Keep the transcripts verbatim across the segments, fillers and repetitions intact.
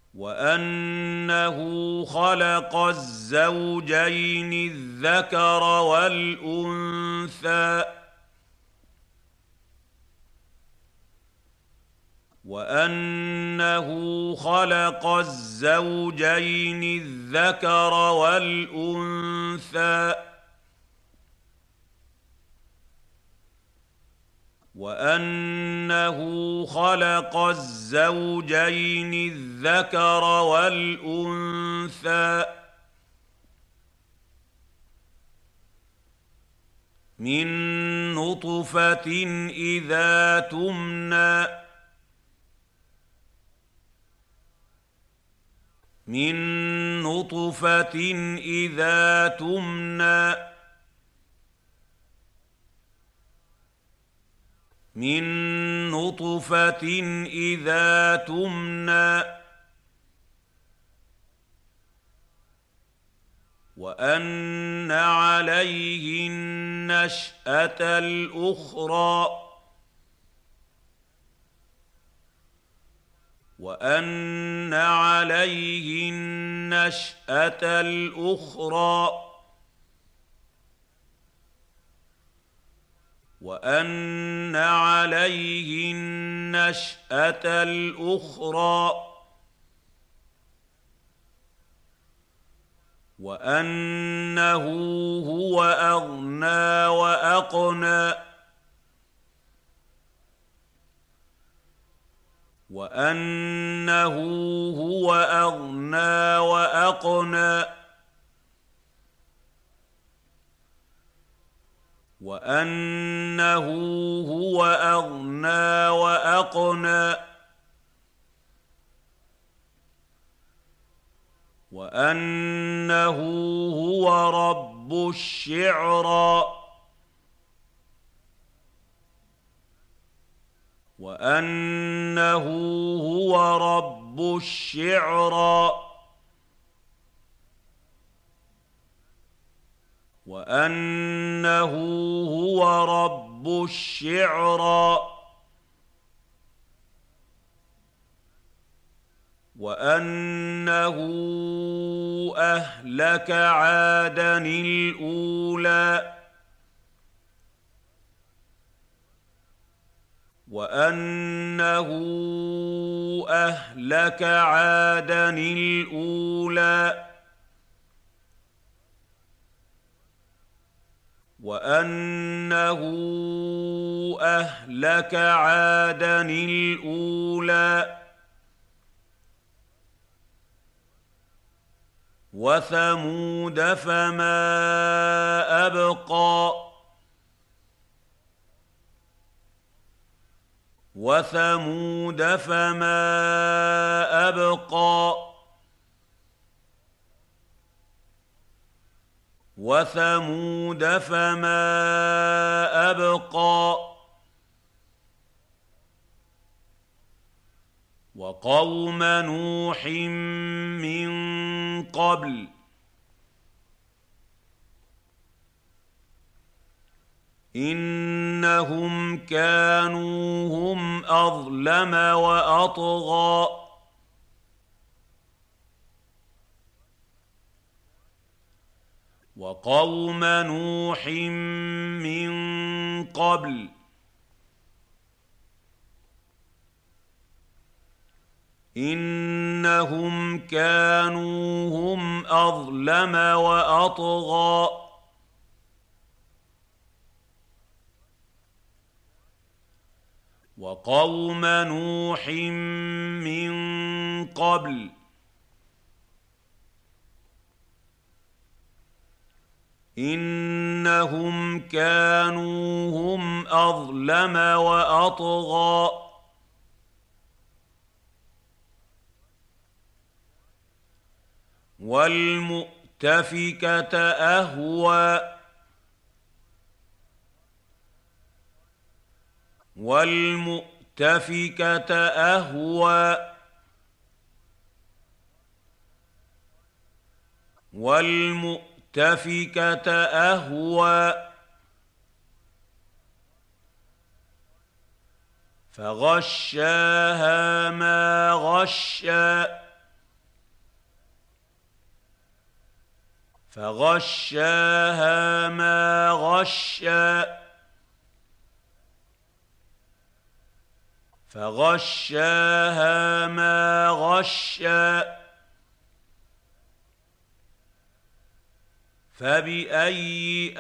وأنه خلق الزوجين الذكر والأنثى وأنه خلق الزوجين الذكر والأنثى وأنه خلق الزوجين الذكر والأنثى من نطفة إذا تمنى من نطفة إذا تمنى من نطفة إذا تمنى وأن عليه النشأة الأخرى وأن عليه النشأة الأخرى وأن عليه النشأة الأخرى وأنه هو أغنى وأقنى وأنه هو أغنى وأقنى وأنه هو أغنى وأقنى وأنه هو رب الشعرى وأنه هو رب الشعرى وأنه هو رب الشعرى وأنه أهلك عادًا الأولى وأنه أهلك عادًا الأولى وأنه أهلك عادًا الأولى وثمود فما أبقى وثمود فما أبقى وثمود فما أبقى وقوم نوح من قبل إنهم كانوا هم أظلم وأطغى وقوم نوح من قبل إنهم كانوا هم أظلم وأطغى وقوم نوح من قبل إنهم كانوا هم أظلم وأطغى والمؤتفكة أهوى والمؤتفكة أهوى والمؤتفكة أهوى فغشاها ما غشى فغشاها ما غشى فغشاها ما غشى فبأي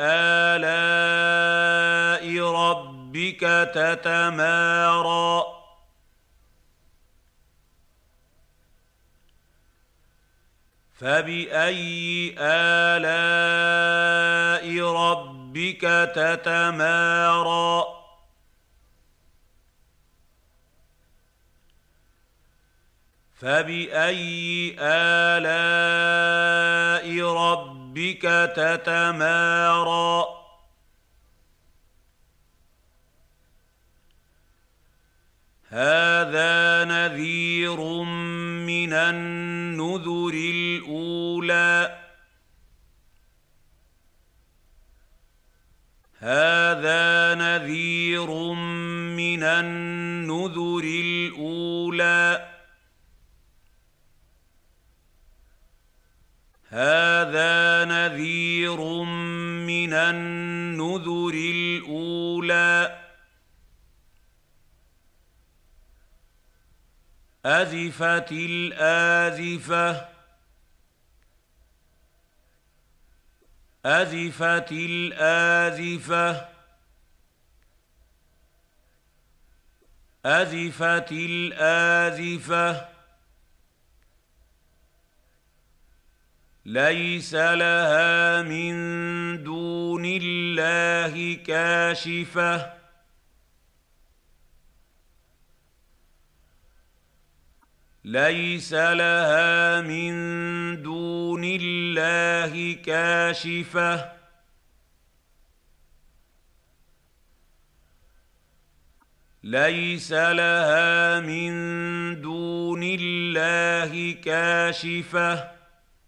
آلاء ربك تتمارى فبأي آلاء ربك تتمارى فبأي آلاء ربك تتمارى هذا نذير من النذر الأولى هذا نذير من النذر الأولى هذا نذير من النذر الأولى أزفت الآزفة أزفت الآزفة أزفت الآزفة ليس لها من دون الله كاشفة ليس لها من دون الله كاشفة ليس لها من دون الله كاشفة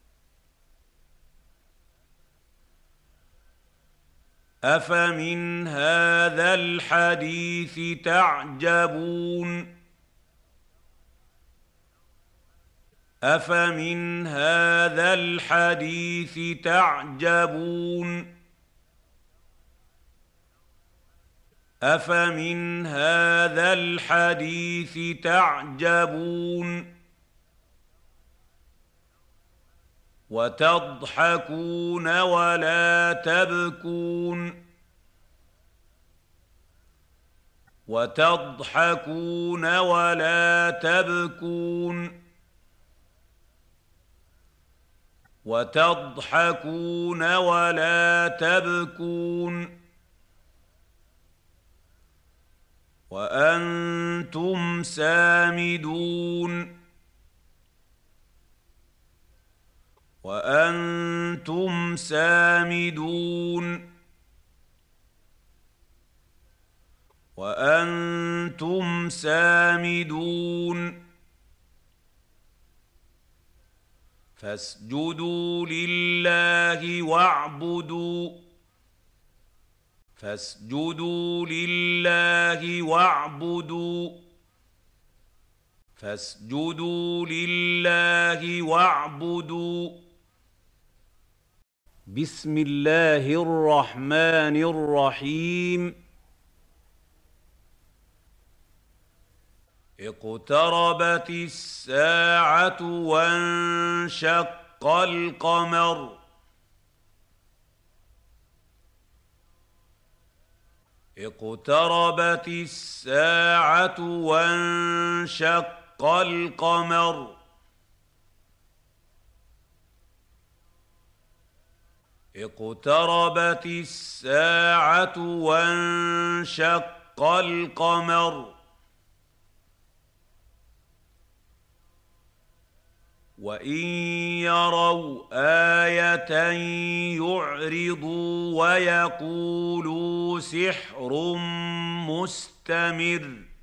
أفمن هذا الحديث تعجبون أفمن هذا الحديث تعجبون أفمن هذا الحديث تعجبون وتضحكون ولا تبكون وتضحكون ولا تبكون وتضحكون ولا تبكون وأنتم سامدون وأنتم سامدون وأنتم سامدون فاسجدوا لله واعبدوا فاسجدوا لله واعبدوا فاسجدوا لله واعبدوا بسم الله الرحمن الرحيم اقتربت الساعة وانشق القمر اقتربت الساعة وانشق القمر اقتربت الساعة وانشق القمر وإن يروا آية يعرضوا ويقولوا سحر مستمر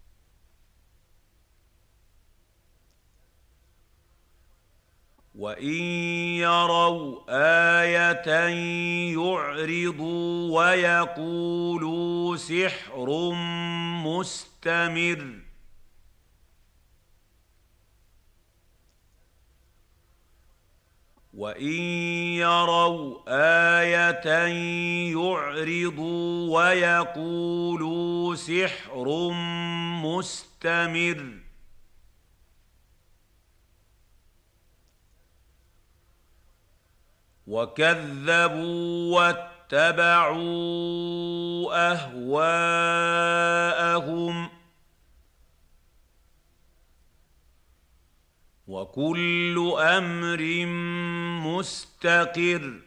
وإن يروا آية يعرضوا ويقولوا سحر مستمر وإن يروا آية يعرضوا ويقولوا سحر مستمر وكذبوا واتبعوا أهواءهم وكل أمر مستقر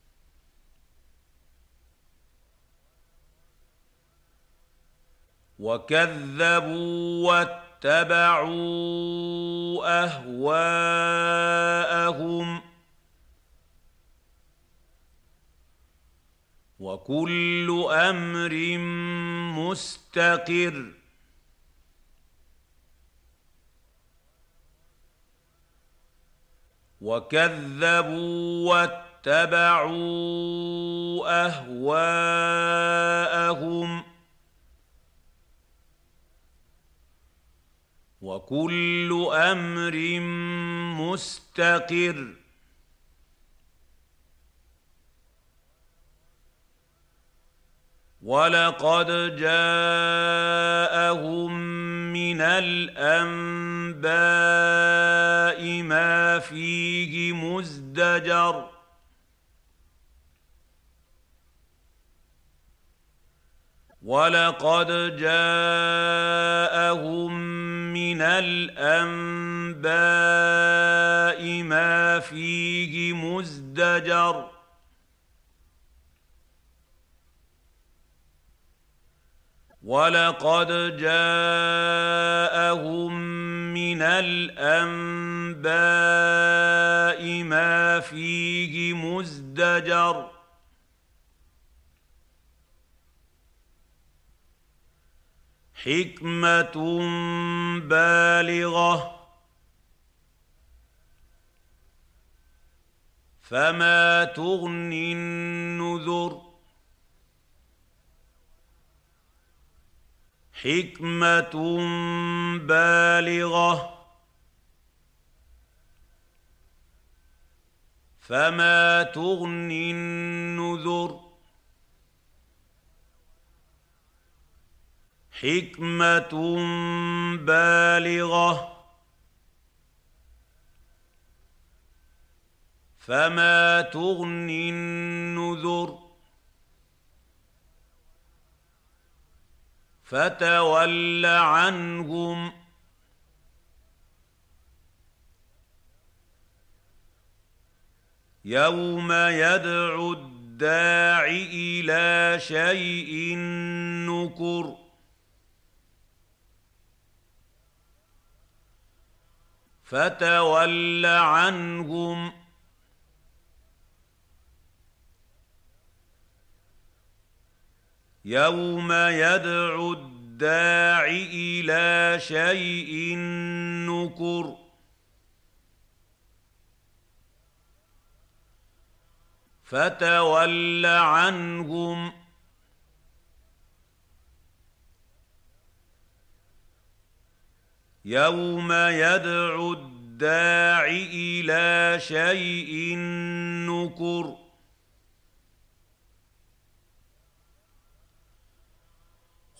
وكذبوا واتبعوا أهواءهم وكل أمر مستقر وكذبوا واتبعوا أهواءهم وكل أمر مستقر ولقد جاءهم من الأنباء ما فيه مزدجر ولقد جاءهم من الأنباء ما فيه مزدجر ولقد جاءهم من الأنباء ما فيه مزدجر حكمة بالغة فما تغني النذر حكمة بالغة فما تغني النذر حكمة بالغة فما تغني النذر فتول عنهم يوم يدعو الداع إلى شيء نكر فتول عنهم يوم يدعو الداع إلى شيء نكر فتول عنهم يوم يدعو الداع إلى شيء نكر